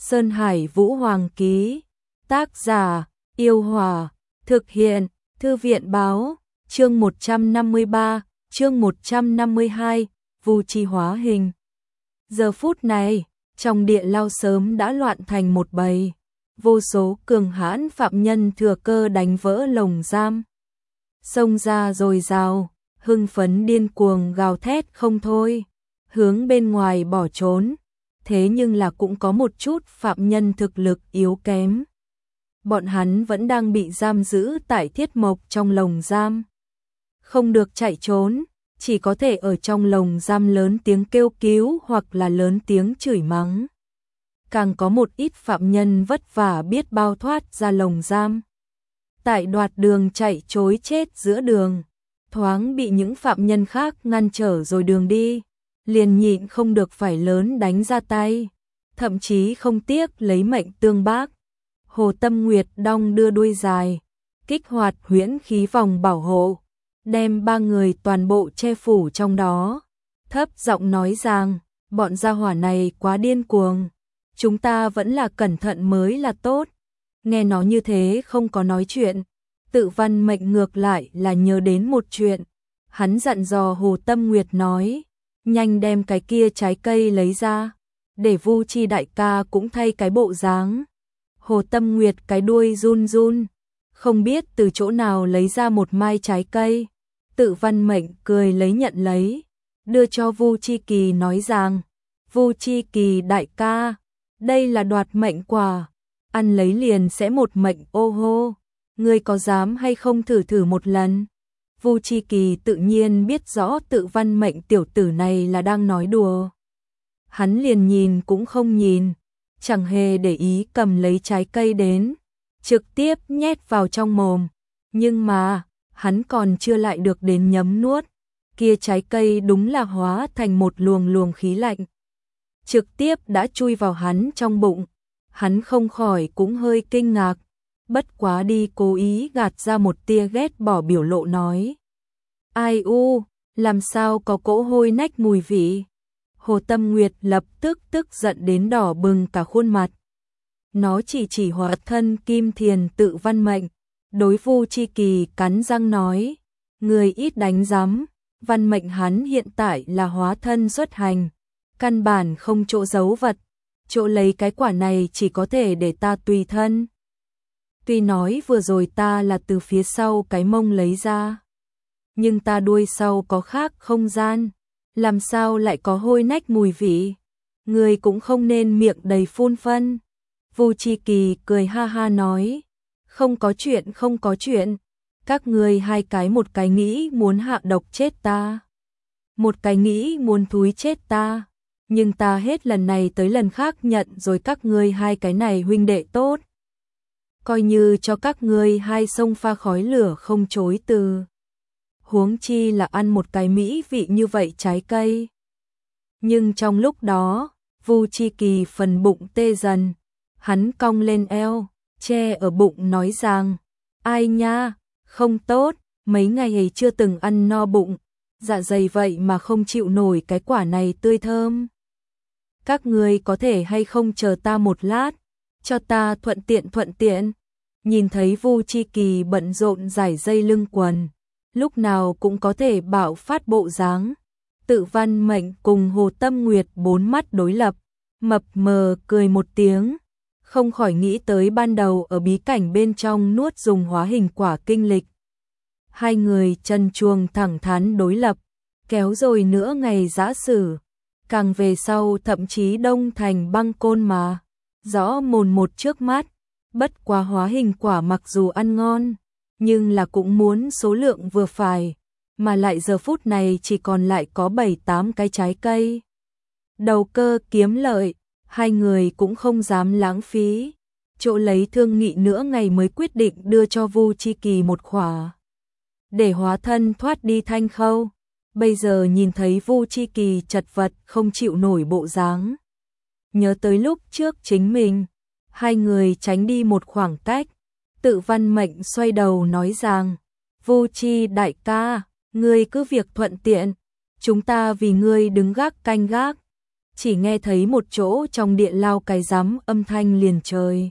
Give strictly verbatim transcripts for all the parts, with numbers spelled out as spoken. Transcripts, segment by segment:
Sơn Hải Vũ Hoàng ký. Tác giả: Yêu Hòa. Thực hiện: Thư viện báo. Chương một trăm năm mươi ba, chương một trăm năm mươi hai, Vu Chi hóa hình. Giờ phút này, trong địa lao sớm đã loạn thành một bầy. Vô số cường hãn phạm nhân thừa cơ đánh vỡ lồng giam. Xông ra dồi dào, hưng phấn điên cuồng gào thét không thôi, hướng bên ngoài bỏ trốn. Thế nhưng là cũng có một chút phạm nhân thực lực yếu kém. Bọn hắn vẫn đang bị giam giữ tại Thiết Mộc trong lồng giam. Không được chạy trốn, chỉ có thể ở trong lồng giam lớn tiếng kêu cứu hoặc là lớn tiếng chửi mắng. Càng có một ít phạm nhân vất vả biết bao thoát ra lồng giam. Tại đoạt đường chạy trối chết giữa đường, thoáng bị những phạm nhân khác ngăn trở rồi đường đi, liền nhịn không được phải lớn đánh ra tay, thậm chí không tiếc lấy mệnh tương bác. Hồ Tâm Nguyệt đong đưa đuôi dài, kích hoạt huyễn khí vòng bảo hộ, đem ba người toàn bộ che phủ trong đó, thấp giọng nói rằng, bọn gia hỏa này quá điên cuồng, chúng ta vẫn là cẩn thận mới là tốt. Nghe nó như thế không có nói chuyện, Tự Văn Mệnh ngược lại là nhớ đến một chuyện. Hắn dặn dò Hồ Tâm Nguyệt nói, nhanh đem cái kia trái cây lấy ra, để Vu Chi đại ca cũng thay cái bộ dáng. Hồ Tâm Nguyệt cái đuôi run run, không biết từ chỗ nào lấy ra một mai trái cây. Tự Văn Mệnh cười lấy nhận lấy, đưa cho Vu Chi Kỳ nói rằng, Vu Chi Kỳ đại ca, đây là đoạt mệnh quả, ăn lấy liền sẽ một mệnh ô hô, ngươi có dám hay không thử thử một lần? Vu Chi Kỳ tự nhiên biết rõ Tự Văn Mệnh tiểu tử này là đang nói đùa. Hắn liền nhìn cũng không nhìn, chẳng hề để ý cầm lấy trái cây đến, trực tiếp nhét vào trong mồm. Nhưng mà, hắn còn chưa lại được đến nhấm nuốt, kia trái cây đúng là hóa thành một luồng luồng khí lạnh. Trực tiếp đã chui vào hắn trong bụng, hắn không khỏi cũng hơi kinh ngạc, bất quá đi cố ý gạt ra một tia ghét bỏ biểu lộ nói. Ai u, làm sao có cỗ hôi nách mùi vị? Hồ Tâm Nguyệt lập tức tức giận đến đỏ bừng cả khuôn mặt. Nó chỉ chỉ hóa thân Kim Thiền Tự Văn Mệnh, đối Vu Chi Kỳ cắn răng nói, người ít đánh rắm, Văn Mệnh hắn hiện tại là hóa thân xuất hành, căn bản không chỗ giấu vật, chỗ lấy cái quả này chỉ có thể để ta tùy thân. Tuy nói vừa rồi ta là từ phía sau cái mông lấy ra, nhưng ta đuôi sau có khác không gian, làm sao lại có hôi nách mùi vị? Người cũng không nên miệng đầy phun phân. Vu Chi Kỳ cười ha ha nói, không có chuyện không có chuyện, các ngươi hai cái một cái nghĩ muốn hạ độc chết ta, một cái nghĩ muốn thúi chết ta, nhưng ta hết lần này tới lần khác nhận rồi các ngươi hai cái này huynh đệ tốt, coi như cho các ngươi hai sông pha khói lửa không chối từ. Huống chi là ăn một cái mỹ vị như vậy trái cây. Nhưng trong lúc đó, Vu Chi Kỳ phần bụng tê dần, hắn cong lên eo, che ở bụng nói rằng, ai nha, không tốt, mấy ngày ấy chưa từng ăn no bụng, dạ dày vậy mà không chịu nổi cái quả này tươi thơm. Các ngươi có thể hay không chờ ta một lát, cho ta thuận tiện thuận tiện. Nhìn thấy Vu Chi Kỳ bận rộn giải dây lưng quần, lúc nào cũng có thể bạo phát bộ dáng. Tự Văn Mệnh cùng Hồ Tâm Nguyệt bốn mắt đối lập, mập mờ cười một tiếng, không khỏi nghĩ tới ban đầu ở bí cảnh bên trong nuốt dùng hóa hình quả kinh lịch. Hai người chân chuông thẳng thắn đối lập, kéo rồi nữa ngày giã sử, càng về sau thậm chí đông thành băng côn mà, rõ mồn một trước mắt. Bất quá hóa hình quả mặc dù ăn ngon, nhưng là cũng muốn số lượng vừa phải, mà lại giờ phút này chỉ còn lại có bảy tám cái trái cây. Đầu cơ kiếm lợi, hai người cũng không dám lãng phí, chỗ lấy thương nghị nữa ngày mới quyết định đưa cho Vu Chi Kỳ một khỏa, để hóa thân thoát đi Thanh Khâu. Bây giờ nhìn thấy Vu Chi Kỳ chật vật không chịu nổi bộ dáng, nhớ tới lúc trước chính mình, hai người tránh đi một khoảng cách. Tự Văn Mệnh xoay đầu nói rằng, Vu Chi đại ca, ngươi cứ việc thuận tiện, chúng ta vì ngươi đứng gác canh gác. chỉ nghe thấy một chỗ trong địa lao cái rắm âm thanh liền trời.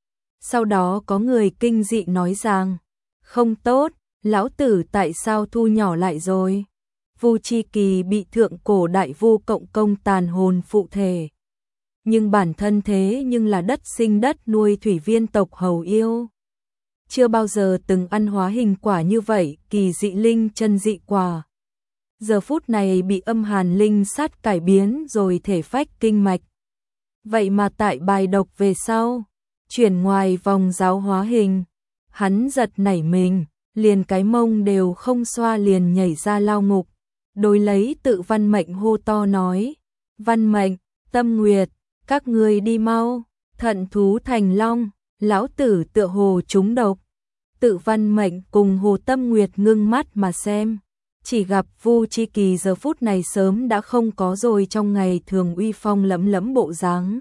Sau đó có người kinh dị nói rằng, không tốt, lão tử tại sao thu nhỏ lại rồi? Vu Chi Kỳ bị thượng cổ đại vu cộng công tàn hồn phụ thể. Nhưng bản thân thế nhưng là đất sinh đất nuôi thủy viên tộc hầu yêu. Chưa bao giờ từng ăn hóa hình quả như vậy, kỳ dị linh chân dị quả. Giờ phút này bị âm hàn linh sát cải biến rồi thể phách kinh mạch. Vậy mà tại bài độc về sau, chuyển ngoài vòng giáo hóa hình, hắn giật nảy mình, liền cái mông đều không xoa liền nhảy ra lao ngục, đối lấy tự Văn Mệnh hô to nói, Văn Mệnh, Tâm Nguyệt, các ngươi đi mau, thận thú thành long, lão tử tựa hồ trúng độc. Tự Văn Mệnh cùng Hồ Tâm Nguyệt ngưng mắt mà xem, chỉ gặp Vu Chi Kỳ giờ phút này sớm đã không có rồi trong ngày thường uy phong lẫm lẫm bộ dáng.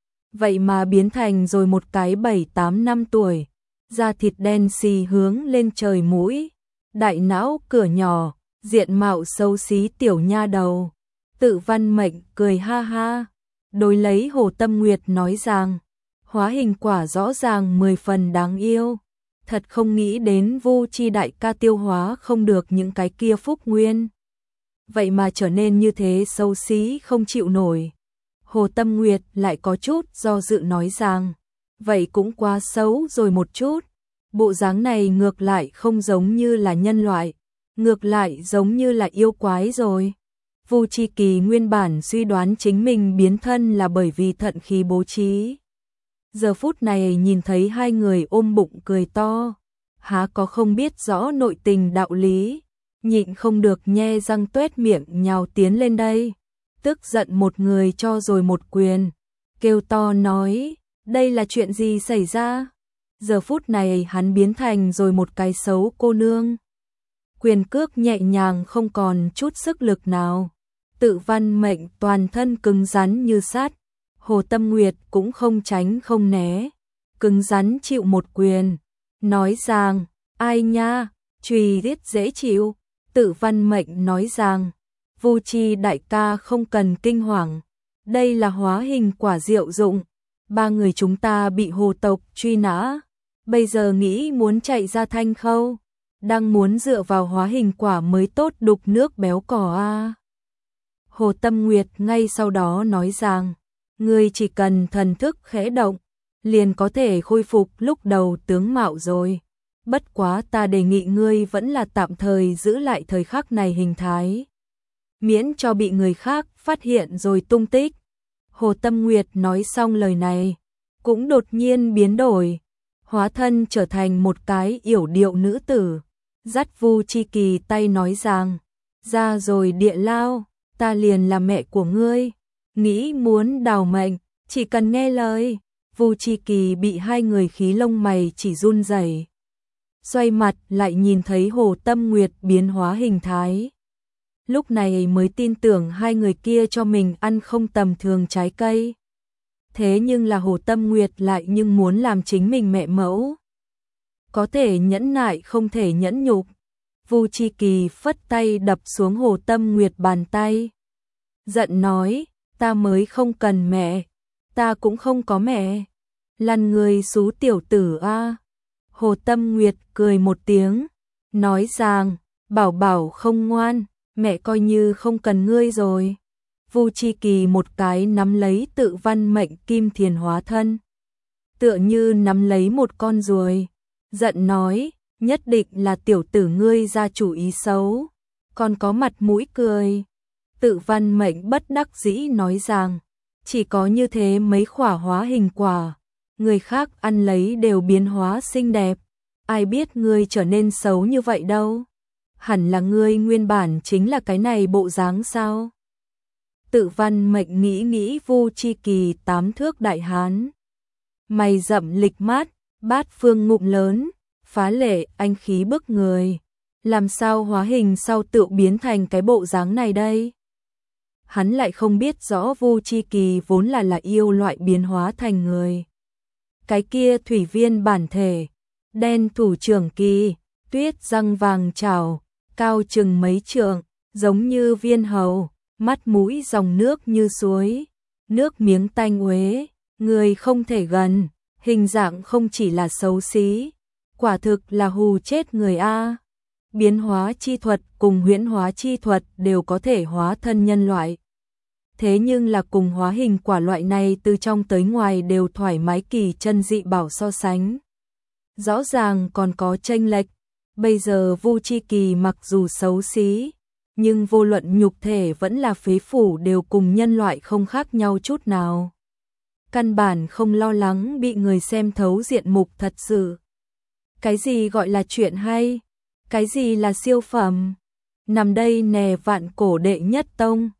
Vậy mà biến thành rồi một cái bảy tám năm tuổi, da thịt đen xì hướng lên trời mũi, đại não cửa nhỏ, diện mạo xấu xí tiểu nha đầu. Tự Văn Mệnh cười ha ha, đối lấy Hồ Tâm Nguyệt nói rằng, hóa hình quả rõ ràng mười phần đáng yêu. Thật không nghĩ đến Vu Chi đại ca tiêu hóa không được những cái kia phúc nguyên. Vậy mà trở nên như thế xấu xí không chịu nổi. Hồ Tâm Nguyệt lại có chút do dự nói rằng, vậy cũng quá xấu rồi một chút. Bộ dáng này ngược lại không giống như là nhân loại, ngược lại giống như là yêu quái rồi. Vu Chi Kỳ nguyên bản suy đoán chính mình biến thân là bởi vì thận khí bố trí. Giờ phút này nhìn thấy hai người ôm bụng cười to, há có không biết rõ nội tình đạo lý, nhịn không được nhe răng tuét miệng nhào tiến lên đây, tức giận một người cho rồi một quyền, kêu to nói, đây là chuyện gì xảy ra? Giờ phút này hắn biến thành rồi một cái xấu cô nương. Quyền cước nhẹ nhàng không còn chút sức lực nào, Tự Văn Mệnh toàn thân cứng rắn như sắt. Hồ Tâm Nguyệt cũng không tránh không né, cứng rắn chịu một quyền, nói rằng, ai nha, chùy riết dễ chịu. Tự Văn Mệnh nói rằng, Vu Chi đại ca không cần kinh hoàng, đây là hóa hình quả diệu dụng, ba người chúng ta bị hồ tộc truy nã, bây giờ nghĩ muốn chạy ra Thanh Khâu, đang muốn dựa vào hóa hình quả mới tốt đục nước béo cò a. Hồ Tâm Nguyệt ngay sau đó nói rằng, ngươi chỉ cần thần thức khẽ động, liền có thể khôi phục lúc đầu tướng mạo rồi. Bất quá ta đề nghị ngươi vẫn là tạm thời giữ lại thời khắc này hình thái, miễn cho bị người khác phát hiện rồi tung tích. Hồ Tâm Nguyệt nói xong lời này, cũng đột nhiên biến đổi, hóa thân trở thành một cái yểu điệu nữ tử, dắt Vu Chi Kỳ tay nói rằng, ra rồi địa lao, ta liền là mẹ của ngươi. Nghĩ muốn đào mệnh, chỉ cần nghe lời. Vu Chi Kỳ bị hai người khí lông mày chỉ run rẩy, xoay mặt lại nhìn thấy Hồ Tâm Nguyệt biến hóa hình thái. Lúc này mới tin tưởng hai người kia cho mình ăn không tầm thường trái cây. Thế nhưng là Hồ Tâm Nguyệt lại nhưng muốn làm chính mình mẹ mẫu. Có thể nhẫn nại không thể nhẫn nhục. Vu Chi Kỳ phất tay đập xuống Hồ Tâm Nguyệt bàn tay, giận nói, ta mới không cần mẹ, ta cũng không có mẹ, lăn người xú tiểu tử a. Hồ Tâm Nguyệt cười một tiếng, nói rằng, bảo bảo không ngoan, mẹ coi như không cần ngươi rồi. Vu Chi Kỳ một cái nắm lấy Tự Văn Mệnh kim thiền hóa thân, tựa như nắm lấy một con ruồi, giận nói, nhất định là tiểu tử ngươi ra chủ ý xấu, còn có mặt mũi cười. Tự Văn Mệnh bất đắc dĩ nói rằng, chỉ có như thế mấy khỏa hóa hình quả, người khác ăn lấy đều biến hóa xinh đẹp, ai biết ngươi trở nên xấu như vậy đâu, hẳn là ngươi nguyên bản chính là cái này bộ dáng sao. Tự Văn Mệnh nghĩ nghĩ Vu Chi Kỳ tám thước đại hán, mày rậm lịch mát, bát phương ngụm lớn, phá lệ anh khí bức người, làm sao hóa hình sau tự biến thành cái bộ dáng này đây? Hắn lại không biết rõ Vu Chi Kỳ vốn là là yêu loại biến hóa thành người. Cái kia thủy viên bản thể, đen thủ trưởng kỳ, tuyết răng vàng trảo, cao chừng mấy trượng, giống như viên hầu, mắt mũi dòng nước như suối, nước miếng tanh uế, người không thể gần, hình dạng không chỉ là xấu xí, quả thực là hù chết người a. Biến hóa chi thuật cùng huyễn hóa chi thuật đều có thể hóa thân nhân loại. Thế nhưng là cùng hóa hình quả loại này từ trong tới ngoài đều thoải mái kỳ chân dị bảo so sánh. Rõ ràng còn có chênh lệch, bây giờ Vu Chi Kỳ mặc dù xấu xí, nhưng vô luận nhục thể vẫn là phế phủ đều cùng nhân loại không khác nhau chút nào. Căn bản không lo lắng bị người xem thấu diện mục thật sự. Cái gì gọi là chuyện hay? Cái gì là siêu phẩm? Nằm đây nè vạn cổ đệ nhất tông.